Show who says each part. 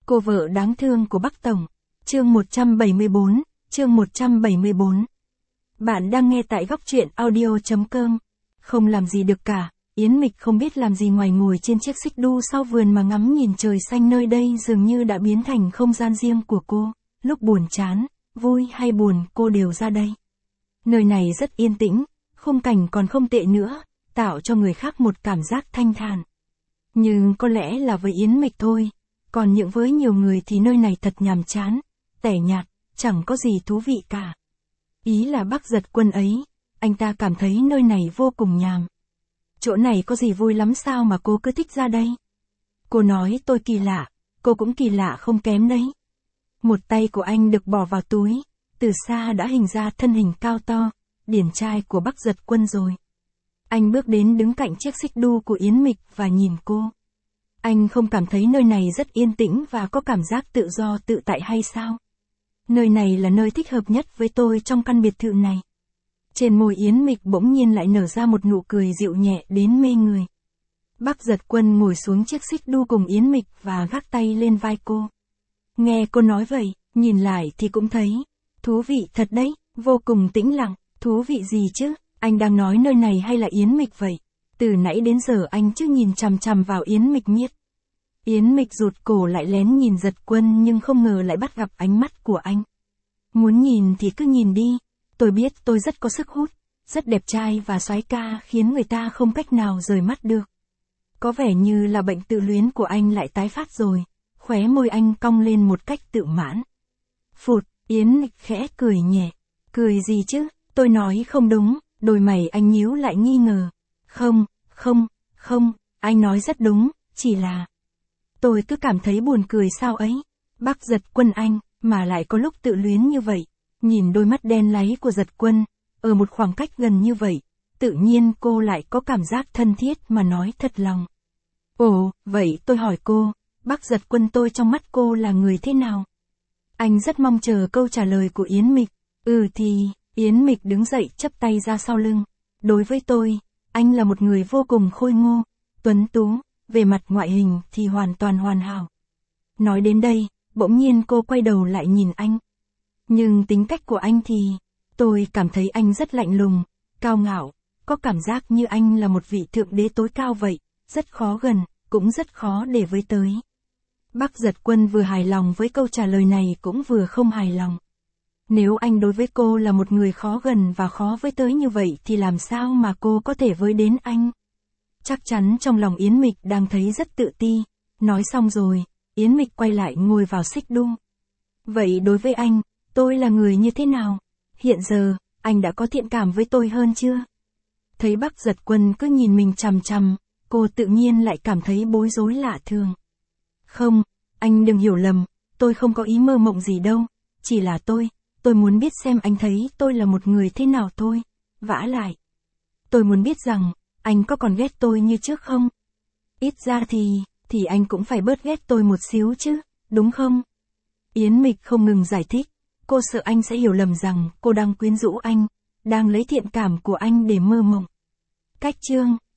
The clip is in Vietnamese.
Speaker 1: Cô vợ đáng thương của Bắc Tổng. Chương 174, chương 174. Bạn đang nghe tại góc truyện audio.com. Không làm gì được cả, Yến Mịch không biết làm gì ngoài ngồi trên chiếc xích đu sau vườn mà ngắm nhìn trời xanh nơi đây dường như đã biến thành không gian riêng của cô. Lúc buồn chán, vui hay buồn cô đều ra đây. Nơi này rất yên tĩnh, khung cảnh còn không tệ nữa, tạo cho người khác một cảm giác thanh thản. Nhưng có lẽ là với Yến Mịch thôi, còn với nhiều người thì nơi này thật nhàm chán, tẻ nhạt, chẳng có gì thú vị cả. Ý là Bắc Giật Quân ấy, anh ta cảm thấy nơi này vô cùng nhàm. Chỗ này có gì vui lắm sao mà cô cứ thích ra đây? Cô nói tôi kỳ lạ, cô cũng kỳ lạ không kém đấy. Một tay của anh được bỏ vào túi, từ xa đã hình ra thân hình cao to, điển trai của Bắc Giật Quân rồi. Anh bước đến đứng cạnh chiếc xích đu của Yến Mịch và nhìn cô. Anh không cảm thấy nơi này rất yên tĩnh và có cảm giác tự do tự tại hay sao? Nơi này là nơi thích hợp nhất với tôi trong căn biệt thự này. Trên môi Yến Mịch bỗng nhiên lại nở ra một nụ cười dịu nhẹ đến mê người. Bắc Giật Quân ngồi xuống chiếc xích đu cùng Yến Mịch và gác tay lên vai cô. Nghe cô nói vậy, nhìn lại thì cũng thấy, thú vị thật đấy, vô cùng tĩnh lặng, thú vị gì chứ, anh đang nói nơi này hay là Yến Mịch vậy? Từ nãy đến giờ anh cứ nhìn chằm chằm vào Yến Mịch miết. Yến Mịch rụt cổ lại lén nhìn Giật Quân nhưng không ngờ lại bắt gặp ánh mắt của anh. Muốn nhìn thì cứ nhìn đi, tôi biết tôi rất có sức hút, rất đẹp trai và soái ca khiến người ta không cách nào rời mắt được. Có vẻ như là bệnh tự luyến của anh lại tái phát rồi, khóe môi anh cong lên một cách tự mãn. Phụt, Yến Mịch khẽ cười nhẹ. Cười gì chứ, tôi nói không đúng, đôi mày anh nhíu lại nghi ngờ. Không, anh nói rất đúng, chỉ là... Tôi cứ cảm thấy buồn cười sao ấy. Bắc Giật Quân anh, mà lại có lúc tự luyến như vậy. Nhìn đôi mắt đen láy của Giật Quân, ở một khoảng cách gần như vậy, tự nhiên cô lại có cảm giác thân thiết mà nói thật lòng. Ồ, vậy tôi hỏi cô, Bắc Giật Quân tôi trong mắt cô là người thế nào? Anh rất mong chờ câu trả lời của Yến Mịch. Yến Mịch đứng dậy chắp tay ra sau lưng. Đối với tôi, anh là một người vô cùng khôi ngô, tuấn tú, về mặt ngoại hình thì hoàn toàn hoàn hảo. Nói đến đây, bỗng nhiên cô quay đầu lại nhìn anh. Nhưng tính cách của anh thì, tôi cảm thấy anh rất lạnh lùng, cao ngạo, có cảm giác như anh là một vị thượng đế tối cao vậy, rất khó gần, cũng rất khó để với tới. Bắc Giật Quân vừa hài lòng với câu trả lời này cũng vừa không hài lòng. Nếu anh đối với cô là một người khó gần và khó với tới như vậy thì làm sao mà cô có thể với đến anh? Chắc chắn trong lòng Yến Mịch đang thấy rất tự ti. Nói xong rồi, Yến Mịch quay lại ngồi vào xích đu. Vậy đối với anh, tôi là người như thế nào? Hiện giờ, anh đã có thiện cảm với tôi hơn chưa? Thấy Bắc Giật Quân cứ nhìn mình chằm chằm, cô tự nhiên lại cảm thấy bối rối lạ thường. Không, anh đừng hiểu lầm, tôi không có ý mơ mộng gì đâu, chỉ là tôi muốn biết xem anh thấy tôi là một người thế nào thôi, vả lại. Tôi muốn biết rằng, anh có còn ghét tôi như trước không? Ít ra thì anh cũng phải bớt ghét tôi một xíu chứ, đúng không? Yến Mịch không ngừng giải thích, cô sợ anh sẽ hiểu lầm rằng cô đang quyến rũ anh, đang lấy thiện cảm của anh để mơ mộng. Cách chương